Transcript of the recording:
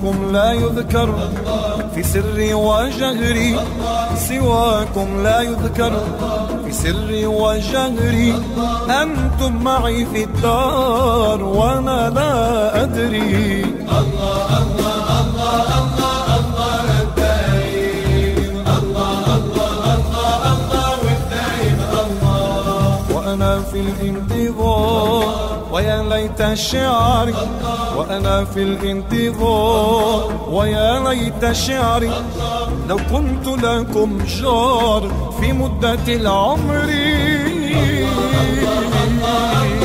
سواكم لا يذكر في سري وجهري، سواكم لا يذكر في سري وجهري. أنتم معي في الدار وأنا لا أدري. الله الله الله الله الله الدايم، الله الله الله الله والدايم الله. وأنا في الانتظار ويا ليت شعري، وأنا في الانتظار ويا ليت شعري لو كنت لكم جار في مدة العمر.